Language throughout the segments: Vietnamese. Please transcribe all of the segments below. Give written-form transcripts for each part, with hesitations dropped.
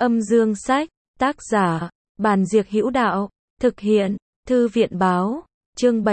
Âm dương sách, tác giả, Bàn Diệc Hữu Đạo, thực hiện, Thư viện báo, chương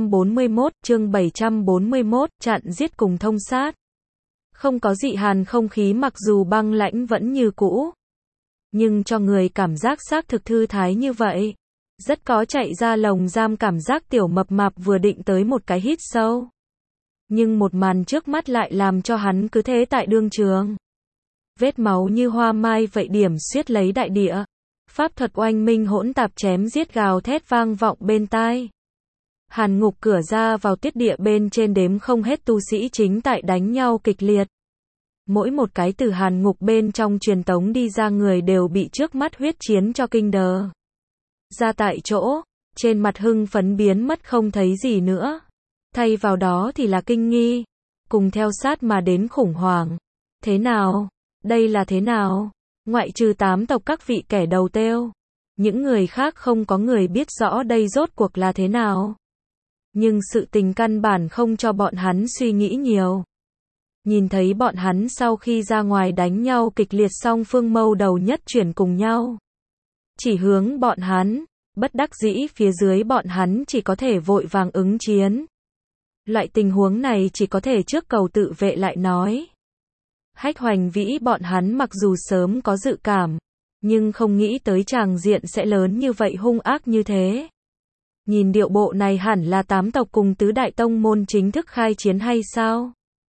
741, chặn giết cùng thông sát. Không có dị hàn không khí mặc dù băng lãnh vẫn như cũ, nhưng cho người cảm giác xác thực thư thái như vậy. Rất có chạy ra lồng giam cảm giác. Tiểu mập mạp vừa định tới một cái hít sâu, nhưng một màn trước mắt lại làm cho hắn cứ thế tại đương trường. Vết máu như hoa mai vậy điểm xiết lấy đại địa. Pháp thuật oanh minh hỗn tạp chém giết gào thét vang vọng bên tai. Hàn ngục cửa ra vào tiết địa bên trên đếm không hết tu sĩ chính tại đánh nhau kịch liệt. Mỗi một cái từ hàn ngục bên trong truyền tống đi ra người đều bị trước mắt huyết chiến cho kinh đờ ra tại chỗ, trên mặt hưng phấn biến mất không thấy gì nữa. Thay vào đó thì là kinh nghi, cùng theo sát mà đến khủng hoảng. Thế nào? Đây là thế nào? Ngoại trừ 8 tộc các vị kẻ đầu têu, những người khác không có người biết rõ đây rốt cuộc là thế nào. Nhưng sự tình căn bản không cho bọn hắn suy nghĩ nhiều. Nhìn thấy bọn hắn sau khi ra ngoài đánh nhau kịch liệt song phương mâu đầu nhất chuyển cùng nhau, chỉ hướng bọn hắn, bất đắc dĩ phía dưới bọn hắn chỉ có thể vội vàng ứng chiến. Loại tình huống này chỉ có thể trước cầu tự vệ lại nói. Hách Hoành Vĩ bọn hắn mặc dù sớm có dự cảm, nhưng không nghĩ tới tràng diện sẽ lớn như vậy, hung ác như thế. Nhìn điệu bộ này hẳn là 8 tộc cùng tứ đại tông môn chính thức khai chiến hay sao?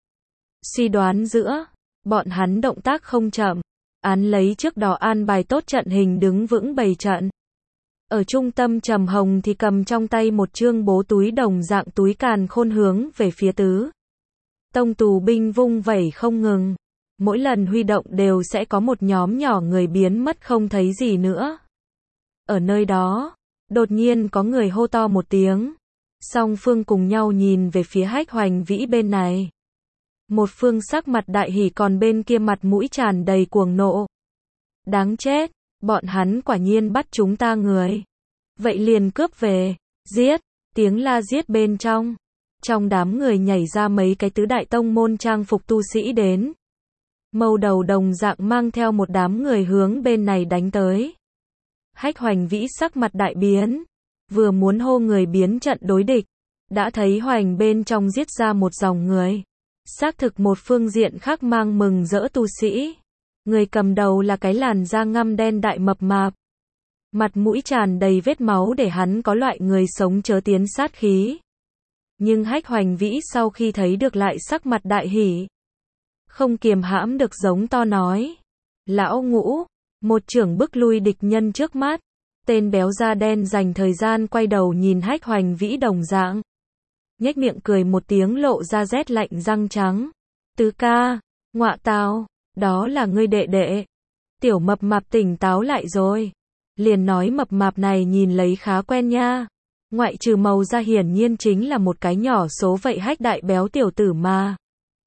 Suy đoán giữa, bọn hắn động tác không chậm, án lấy trước đó an bài tốt trận hình đứng vững bày trận. Ở trung tâm Trầm Hồng thì cầm trong tay một chương bố túi đồng dạng túi càn khôn hướng về phía tứ tông tù binh vung vẩy không ngừng. Mỗi lần huy động đều sẽ có một nhóm nhỏ người biến mất không thấy gì nữa. Ở nơi đó, đột nhiên có người hô to một tiếng. Song phương cùng nhau nhìn về phía Hách Hoành Vĩ bên này. Một phương sắc mặt đại hỉ, còn bên kia mặt mũi tràn đầy cuồng nộ. Đáng chết, bọn hắn quả nhiên bắt chúng ta người. Vậy liền cướp về, giết, tiếng la giết bên trong. Trong đám người nhảy ra mấy cái tứ đại tông môn trang phục tu sĩ đến. Mâu đầu đồng dạng mang theo một đám người hướng bên này đánh tới. Hách Hoành Vĩ sắc mặt đại biến, vừa muốn hô người biến trận đối địch, đã thấy Hoành bên trong giết ra một dòng người. Xác thực một phương diện khác mang mừng rỡ tu sĩ. Người cầm đầu là cái làn da ngăm đen đại mập mạp. Mặt mũi tràn đầy vết máu để hắn có loại người sống chớ tiến sát khí. Nhưng Hách Hoành Vĩ sau khi thấy được lại sắc mặt đại hỉ. Không kiềm hãm được giống to nói. Lão Ngũ, một chưởng bức lui địch nhân trước mắt. Tên béo da đen dành thời gian quay đầu nhìn Hách Hoành Vĩ đồng dạng. Nhếch miệng cười một tiếng lộ ra rét lạnh răng trắng. Tứ ca, ngọa tào, đó là ngươi đệ đệ. Tiểu mập mạp tỉnh táo lại rồi. Liền nói mập mạp này nhìn lấy khá quen nha. Ngoại trừ màu da hiển nhiên chính là một cái nhỏ số vậy Hách đại béo tiểu tử mà.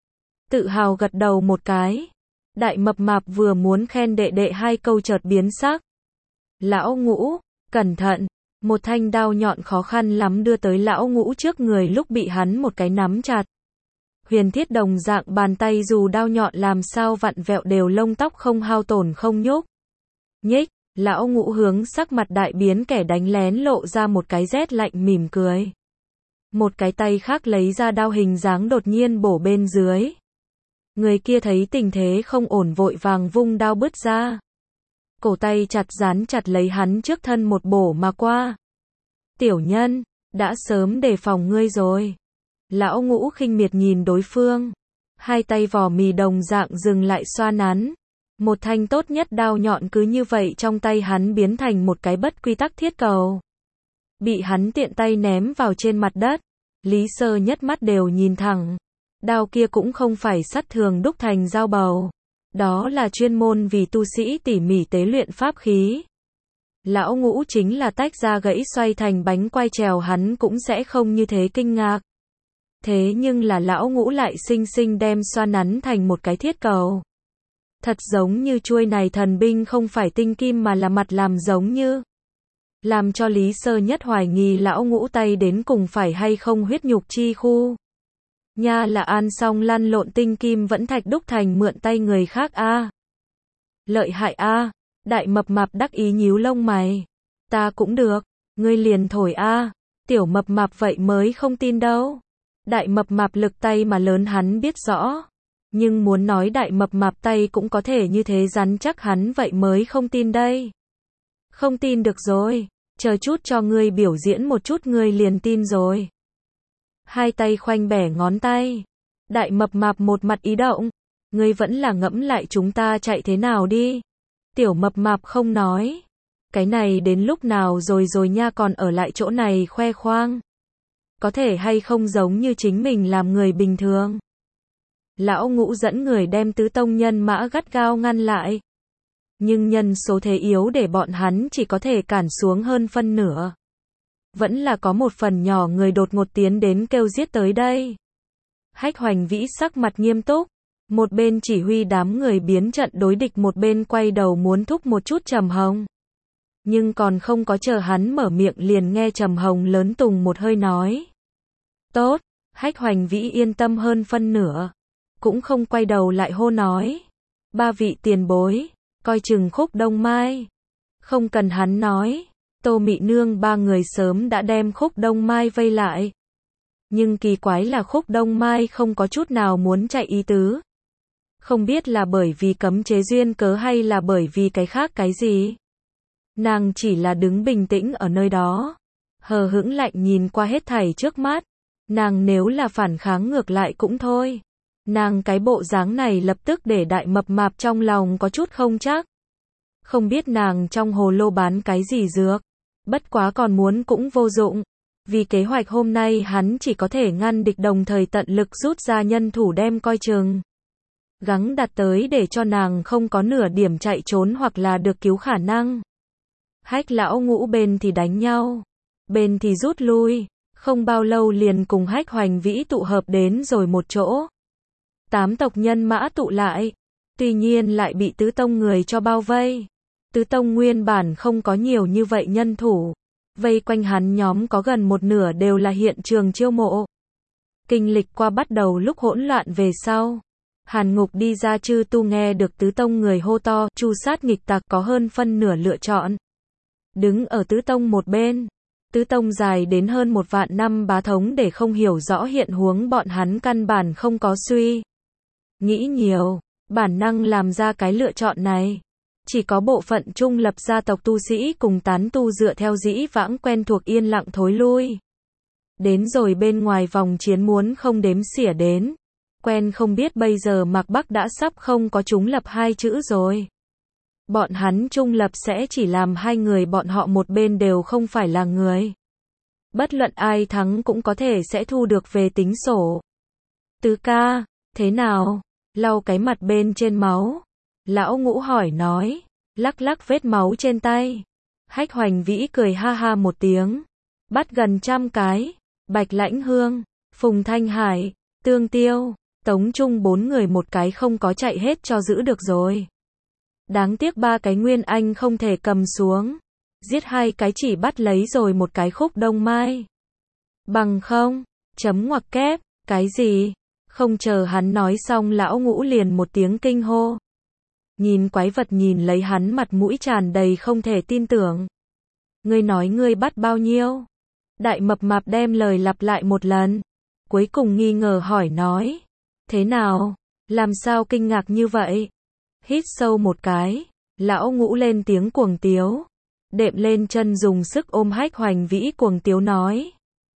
Tự hào gật đầu một cái. Đại mập mạp vừa muốn khen đệ đệ hai câu chợt biến sắc. Lão Ngũ, cẩn thận. Một thanh đao nhọn khó khăn lắm đưa tới Lão Ngũ trước người lúc bị hắn một cái nắm chặt. Huyền thiết đồng dạng bàn tay dù đao nhọn làm sao vặn vẹo đều lông tóc không hao tổn không nhúc nhích. Lão Ngũ hướng sắc mặt đại biến kẻ đánh lén lộ ra một cái rét lạnh mỉm cười. Một cái tay khác lấy ra đao hình dáng đột nhiên bổ bên dưới. Người kia thấy tình thế không ổn vội vàng vung đao bứt ra. Cổ tay chặt dán chặt lấy hắn trước thân một bổ mà qua. Tiểu nhân, đã sớm đề phòng ngươi rồi. Lão Ngũ khinh miệt nhìn đối phương. Hai tay vò mì đồng dạng dừng lại xoa nắn. Một thanh tốt nhất đao nhọn cứ như vậy trong tay hắn biến thành một cái bất quy tắc thiết cầu. Bị hắn tiện tay ném vào trên mặt đất. Lý Sơ nhất mắt đều nhìn thẳng. Đao kia cũng không phải sắt thường đúc thành dao bầu. Đó là chuyên môn vì tu sĩ tỉ mỉ tế luyện pháp khí. Lão Ngũ chính là tách ra gãy xoay thành bánh quai trèo hắn cũng sẽ không như thế kinh ngạc. Thế nhưng là Lão Ngũ lại xinh xinh đem xoa nắn thành một cái thiết cầu. Thật giống như chuôi này thần binh không phải tinh kim mà là mặt làm giống như. Làm cho Lý Sơ nhất hoài nghi Lão Ngũ tay đến cùng phải hay không huyết nhục chi khu. Nha là an xong lăn lộn tinh kim vẫn thạch đúc thành mượn tay người khác a. Lợi hại a. Đại mập mạp đắc ý nhíu lông mày. Ta cũng được, ngươi liền thổi a. Tiểu mập mạp vậy mới không tin đâu. Đại mập mạp lực tay mà lớn hắn biết rõ. Nhưng muốn nói đại mập mạp tay cũng có thể như thế rắn chắc hắn vậy mới không tin đây. Không tin được rồi, chờ chút cho ngươi biểu diễn một chút ngươi liền tin rồi. Hai tay khoanh bẻ ngón tay. Đại mập mạp một mặt ý động. Ngươi vẫn là ngẫm lại chúng ta chạy thế nào đi. Tiểu mập mạp không nói. Cái này đến lúc nào rồi nha còn ở lại chỗ này khoe khoang. Có thể hay không giống như chính mình làm người bình thường. Lão Ngũ dẫn người đem tứ tông nhân mã gắt gao ngăn lại. Nhưng nhân số thế yếu để bọn hắn chỉ có thể cản xuống hơn phân nửa. Vẫn là có một phần nhỏ người đột ngột tiến đến kêu giết tới đây. Hách Hoành Vĩ sắc mặt nghiêm túc. Một bên chỉ huy đám người biến trận đối địch một bên quay đầu muốn thúc một chút Trầm Hồng. Nhưng còn không có chờ hắn mở miệng liền nghe Trầm Hồng lớn tùng một hơi nói. Tốt, Hách Hoành Vĩ yên tâm hơn phân nửa. Cũng không quay đầu lại hô nói. Ba vị tiền bối, coi chừng Khúc Đông Mai. Không cần hắn nói. Tô Mị Nương ba người sớm đã đem Khúc Đông Mai vây lại. Nhưng kỳ quái là Khúc Đông Mai không có chút nào muốn chạy ý tứ. Không biết là bởi vì cấm chế duyên cớ hay là bởi vì cái khác cái gì. Nàng chỉ là đứng bình tĩnh ở nơi đó. Hờ hững lạnh nhìn qua hết thảy trước mắt. Nàng nếu là phản kháng ngược lại cũng thôi. Nàng cái bộ dáng này lập tức để đại mập mạp trong lòng có chút không chắc. Không biết nàng trong hồ lô bán cái gì dược. Bất quá còn muốn cũng vô dụng. Vì kế hoạch hôm nay hắn chỉ có thể ngăn địch đồng thời tận lực rút ra nhân thủ đem coi chừng. Gắng đặt tới để cho nàng không có nửa điểm chạy trốn hoặc là được cứu khả năng. Hách Lão Ngũ bên thì đánh nhau. Bên thì rút lui. Không bao lâu liền cùng Hách Hoành Vĩ tụ hợp đến rồi một chỗ. 8 tộc nhân mã tụ lại. Tuy nhiên lại bị tứ tông người cho bao vây. Tứ tông nguyên bản không có nhiều như vậy nhân thủ. Vây quanh hắn nhóm có gần một nửa đều là hiện trường chiêu mộ. Kinh lịch qua bắt đầu lúc hỗn loạn về sau. Hàn Ngục đi ra chư tu nghe được tứ tông người hô to, chu sát nghịch tặc có hơn phân nửa lựa chọn. Đứng ở tứ tông một bên. Tứ tông dài đến hơn 1 vạn năm bá thống để không hiểu rõ hiện huống bọn hắn căn bản không có suy. Nghĩ nhiều, bản năng làm ra cái lựa chọn này. Chỉ có bộ phận trung lập gia tộc tu sĩ cùng tán tu dựa theo dĩ vãng quen thuộc yên lặng thối lui. Đến rồi bên ngoài vòng chiến muốn không đếm xỉa đến. Quen không biết bây giờ Mạc Bắc đã sắp không có chúng lập 2 chữ rồi. Bọn hắn trung lập sẽ chỉ làm 2 người bọn họ một bên đều không phải là người. Bất luận ai thắng cũng có thể sẽ thu được về tính sổ. Tứ ca, thế nào? Lau cái mặt bên trên máu. Lão Ngũ hỏi nói, lắc lắc vết máu trên tay. Hách Hoành Vĩ cười ha ha một tiếng. Bắt gần 100 cái. Bạch Lãnh Hương, Phùng Thanh Hải, Tương Tiêu, Tống Trung 4 người một cái không có chạy hết cho giữ được rồi. Đáng tiếc 3 cái Nguyên Anh không thể cầm xuống. Giết 2 cái chỉ bắt lấy rồi một cái Khúc Đông Mai. Bằng không, chấm ngoặc kép, cái gì? Không chờ hắn nói xong Lão Ngũ liền một tiếng kinh hô. Nhìn quái vật nhìn lấy hắn mặt mũi tràn đầy không thể tin tưởng. Ngươi nói ngươi bắt bao nhiêu? Đại mập mạp đem lời lặp lại một lần. Cuối cùng nghi ngờ hỏi nói. Thế nào? Làm sao kinh ngạc như vậy? Hít sâu một cái. Lão Ngũ lên tiếng cuồng tiếu. Đệm lên chân dùng sức ôm Hách Hoành Vĩ cuồng tiếu nói.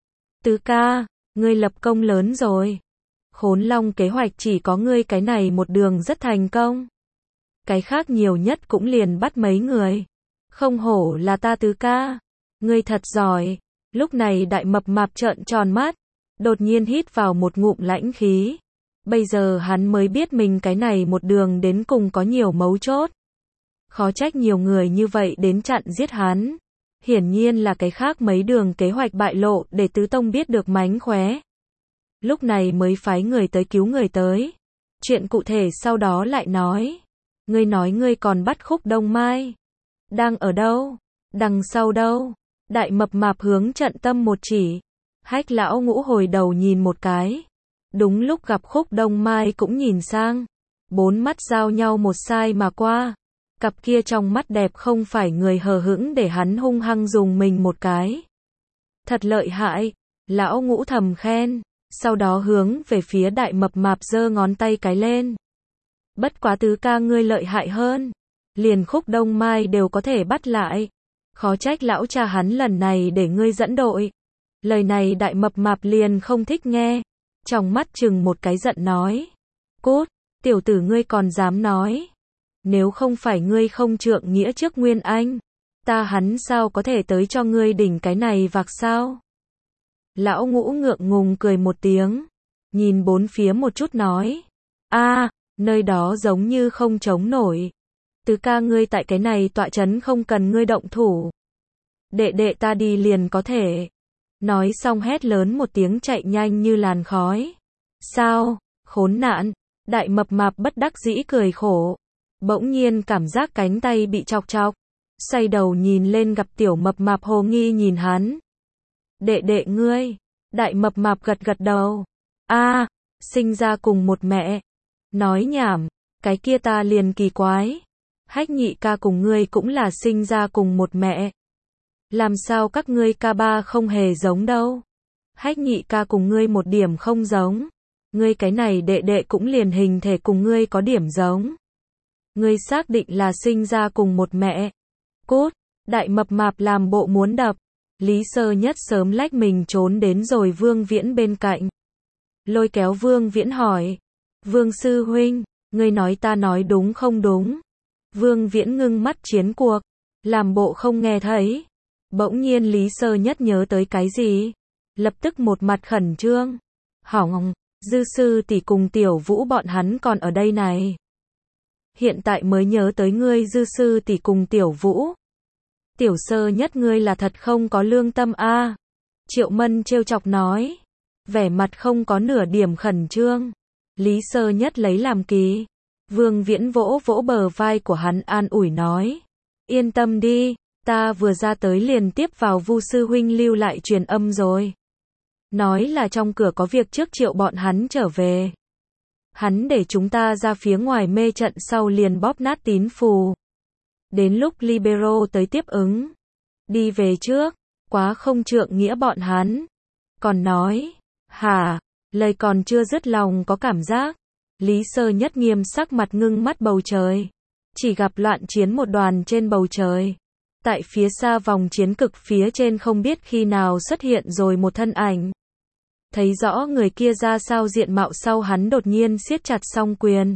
Tứ ca, ngươi lập công lớn rồi. Khốn Long kế hoạch chỉ có ngươi cái này một đường rất thành công. Cái khác nhiều nhất cũng liền bắt mấy người. Không hổ là ta tứ ca. Ngươi thật giỏi. Lúc này đại mập mạp trợn tròn mắt. Đột nhiên hít vào một ngụm lãnh khí. Bây giờ hắn mới biết mình cái này một đường đến cùng có nhiều mấu chốt. Khó trách nhiều người như vậy đến chặn giết hắn. Hiển nhiên là cái khác mấy đường kế hoạch bại lộ để tứ tông biết được mánh khóe. Lúc này mới phái người tới cứu người tới. Chuyện cụ thể sau đó lại nói. Ngươi nói ngươi còn bắt Khúc Đông Mai. Đang ở đâu? Đằng sau đâu? Đại mập mạp hướng trận tâm một chỉ. Hách Lão Ngũ hồi đầu nhìn một cái. Đúng lúc gặp Khúc Đông Mai cũng nhìn sang. 4 mắt giao nhau một sai mà qua. Cặp kia trong mắt đẹp không phải người hờ hững để hắn hung hăng dùng mình một cái. Thật lợi hại, lão Ngũ thầm khen, sau đó hướng về phía Đại Mập Mạp giơ ngón tay cái lên. Bất quá tứ ca ngươi lợi hại hơn, liền Khúc Đông Mai đều có thể bắt lại. Khó trách lão cha hắn lần này để ngươi dẫn đội. Lời này Đại Mập Mạp liền không thích nghe, trong mắt chừng một cái giận nói. Cút, tiểu tử ngươi còn dám nói. Nếu không phải ngươi không trượng nghĩa trước Nguyên Anh, ta hắn sao có thể tới cho ngươi đỉnh cái này vạc sao? Lão Ngũ ngượng ngùng cười một tiếng, nhìn bốn phía một chút nói. Nơi đó giống như không chống nổi. Tứ ca ngươi tại cái này tọa trấn không cần ngươi động thủ. Đệ đệ ta đi liền có thể. Nói xong hét lớn một tiếng chạy nhanh như làn khói. Sao, khốn nạn, Đại Mập Mạp bất đắc dĩ cười khổ. Bỗng nhiên cảm giác cánh tay bị chọc chọc. Xoay đầu nhìn lên gặp Tiểu Mập Mạp hồ nghi nhìn hắn. Đệ đệ ngươi, Đại Mập Mạp gật gật đầu. Sinh ra cùng một mẹ. Nói nhảm, cái kia ta liền kỳ quái. Hách nhị ca cùng ngươi cũng là sinh ra cùng một mẹ. Làm sao các ngươi ca ba không hề giống đâu? Hách nhị ca cùng ngươi một điểm không giống. Ngươi cái này đệ đệ cũng liền hình thể cùng ngươi có điểm giống. Ngươi xác định là sinh ra cùng một mẹ. Cút, Đại Mập Mạp làm bộ muốn đập. Lý Sơ Nhất sớm lách mình trốn đến rồi Vương Viễn bên cạnh. Lôi kéo Vương Viễn hỏi. Vương sư huynh, ngươi nói ta nói đúng không đúng? Vương Viễn ngưng mắt chiến cuộc, làm bộ không nghe thấy. Bỗng nhiên Lý Sơ Nhất nhớ tới cái gì? Lập tức một mặt khẩn trương. Hỏng, Dư sư tỷ cùng Tiểu Vũ bọn hắn còn ở đây này. Hiện tại mới nhớ tới ngươi Dư sư tỷ cùng Tiểu Vũ. Tiểu Sơ Nhất ngươi là thật không có lương tâm a. Triệu Mân trêu chọc nói. Vẻ mặt không có nửa điểm khẩn trương. Lý Sơ Nhất lấy làm kỳ. Vương Viễn vỗ vỗ bờ vai của hắn an ủi nói. Yên tâm đi, ta vừa ra tới liền tiếp vào Vu sư huynh lưu lại truyền âm rồi. Nói là trong cửa có việc trước triệu bọn hắn trở về. Hắn để chúng ta ra phía ngoài mê trận sau liền bóp nát tín phù. Đến lúc Libero tới tiếp ứng. Đi về trước, quá không trượng nghĩa bọn hắn. Còn nói, hả, lời còn chưa dứt lòng có cảm giác. Lý Sơ Nhất nghiêm sắc mặt ngưng mắt bầu trời. Chỉ gặp loạn chiến một đoàn trên bầu trời. Tại phía xa vòng chiến cực phía trên không biết khi nào xuất hiện rồi một thân ảnh. Thấy rõ người kia ra sao diện mạo sau hắn đột nhiên siết chặt song quyền.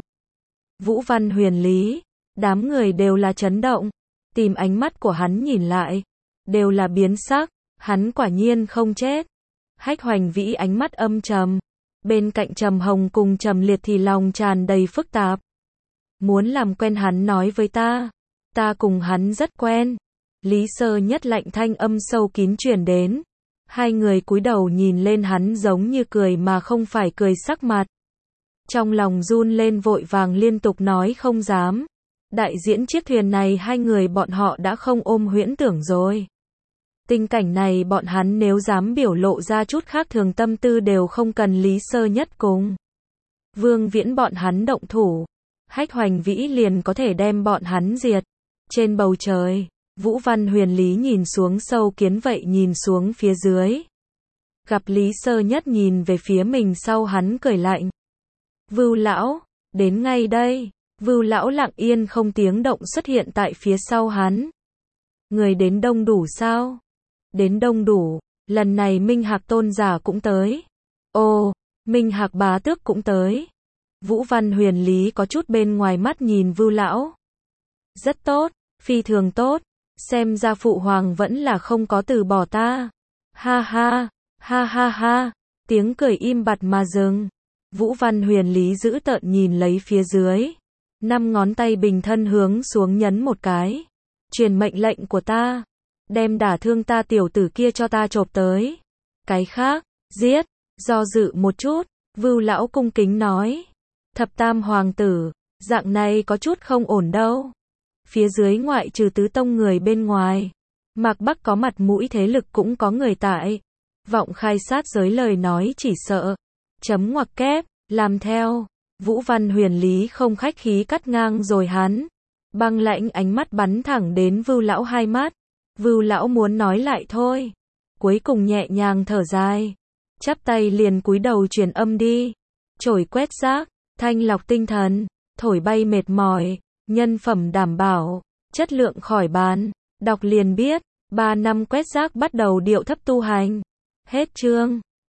Vũ Văn Huyền Lý. Đám người đều là chấn động. Tìm ánh mắt của hắn nhìn lại. Đều là biến sắc. Hắn quả nhiên không chết. Hách Hoành Vĩ ánh mắt âm trầm. Bên cạnh Trầm Hồng cùng Trầm Liệt thì lòng tràn đầy phức tạp. Muốn làm quen hắn nói với ta. Ta cùng hắn rất quen. Lý Sơ Nhất lạnh thanh âm sâu kín truyền đến. Hai người cúi đầu nhìn lên hắn giống như cười mà không phải cười sắc mặt. Trong lòng run lên vội vàng liên tục nói không dám. Đại diễn chiếc thuyền này hai người bọn họ đã không ôm huyễn tưởng rồi. Tình cảnh này bọn hắn nếu dám biểu lộ ra chút khác thường tâm tư đều không cần Lý Sơ Nhất cùng Vương Viễn bọn hắn động thủ. Hách Hoành Vĩ liền có thể đem bọn hắn diệt. Trên bầu trời, Vũ Văn Huyền Lý nhìn xuống sâu kiến vậy nhìn xuống phía dưới. Gặp Lý Sơ Nhất nhìn về phía mình sau hắn cười lạnh. Vưu lão, đến ngay đây. Vưu lão lặng yên không tiếng động xuất hiện tại phía sau hắn. Người đến đông đủ sao? Đến đông đủ, lần này Minh Hạc tôn giả cũng tới. Ồ, Minh Hạc bá tước cũng tới. Vũ Văn Huyền Lý có chút bên ngoài mắt nhìn Vưu lão. Rất tốt, phi thường tốt, xem ra phụ hoàng vẫn là không có từ bỏ ta. Ha ha, ha ha ha, tiếng cười im bặt mà dừng. Vũ Văn Huyền Lý giữ tợn nhìn lấy phía dưới. 5 ngón tay bình thân hướng xuống nhấn một cái. Truyền mệnh lệnh của ta. Đem đả thương ta tiểu tử kia cho ta chộp tới. Cái khác, giết. Do dự một chút, Vưu lão cung kính nói. Thập tam hoàng tử, dạng này có chút không ổn đâu. Phía dưới ngoại trừ tứ tông người bên ngoài. Mạc Bắc có mặt mũi thế lực cũng có người tại. Vọng khai sát giới lời nói chỉ sợ. Chấm ngoặc kép, làm theo. Vũ Văn Huyền Lý không khách khí cắt ngang rồi hắn. Băng Lãnh ánh mắt bắn thẳng đến Vưu lão hai mắt. Vưu lão muốn nói lại thôi, cuối cùng nhẹ nhàng thở dài, chắp tay liền cúi đầu truyền âm đi. Chổi quét rác, thanh lọc tinh thần, thổi bay mệt mỏi, nhân phẩm đảm bảo, chất lượng khỏi bàn. Đọc liền biết, 3 năm quét rác bắt đầu điệu thấp tu hành. Hết chương.